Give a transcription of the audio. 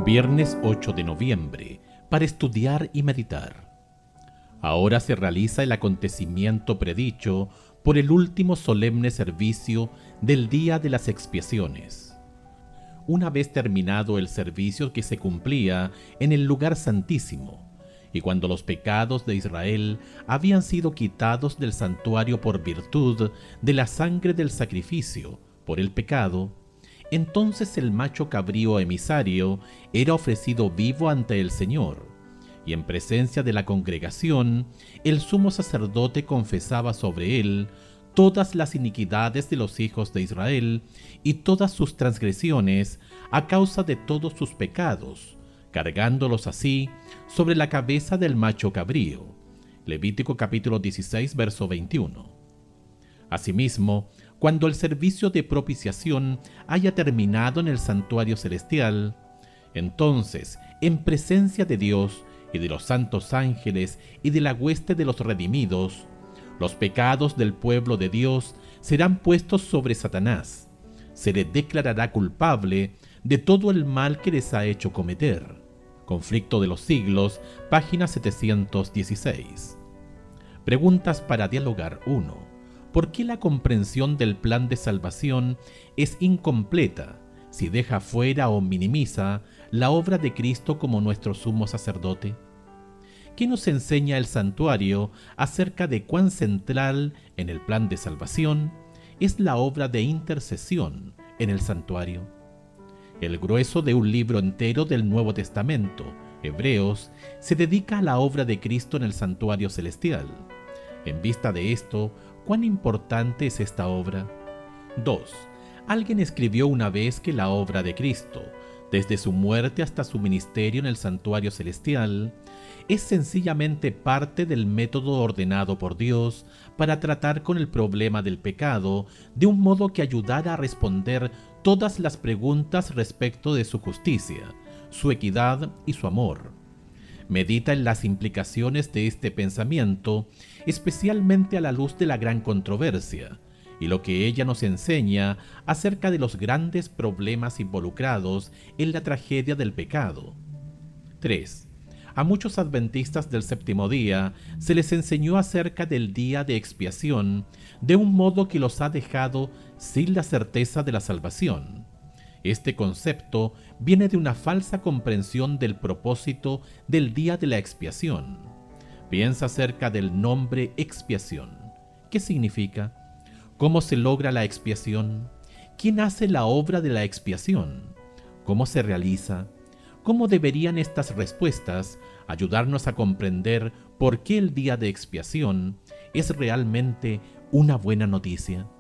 Viernes 8 de noviembre, para estudiar y meditar. Ahora se realiza el acontecimiento predicho por el último solemne servicio del Día de las Expiaciones. Una vez terminado el servicio que se cumplía en el lugar santísimo, y cuando los pecados de Israel habían sido quitados del santuario por virtud de la sangre del sacrificio por el pecado, entonces el macho cabrío emisario era ofrecido vivo ante el Señor, y en presencia de la congregación, el sumo sacerdote confesaba sobre él todas las iniquidades de los hijos de Israel y todas sus transgresiones a causa de todos sus pecados, cargándolos así sobre la cabeza del macho cabrío. Levítico capítulo 16, verso 21. Asimismo, cuando el servicio de propiciación haya terminado en el santuario celestial, entonces, en presencia de Dios y de los santos ángeles y de la hueste de los redimidos, los pecados del pueblo de Dios serán puestos sobre Satanás. Se le declarará culpable de todo el mal que les ha hecho cometer. Conflicto de los siglos, página 716. Preguntas para dialogar 1. ¿Por qué la comprensión del plan de salvación es incompleta si deja fuera o minimiza la obra de Cristo como nuestro sumo sacerdote? ¿Qué nos enseña el santuario acerca de cuán central en el plan de salvación es la obra de intercesión en el santuario? El grueso de un libro entero del Nuevo Testamento, Hebreos, se dedica a la obra de Cristo en el santuario celestial. En vista de esto, ¿cuán importante es esta obra? 2. Alguien escribió una vez que la obra de Cristo, desde su muerte hasta su ministerio en el santuario celestial, es sencillamente parte del método ordenado por Dios para tratar con el problema del pecado de un modo que ayudara a responder todas las preguntas respecto de su justicia, su equidad y su amor. Medita en las implicaciones de este pensamiento, especialmente a la luz de la gran controversia, y lo que ella nos enseña acerca de los grandes problemas involucrados en la tragedia del pecado. 3. A muchos adventistas del séptimo día se les enseñó acerca del día de expiación de un modo que los ha dejado sin la certeza de la salvación. Este concepto viene de una falsa comprensión del propósito del día de la expiación. Piensa acerca del nombre expiación. ¿Qué significa? ¿Cómo se logra la expiación? ¿Quién hace la obra de la expiación? ¿Cómo se realiza? ¿Cómo deberían estas respuestas ayudarnos a comprender por qué el día de expiación es realmente una buena noticia?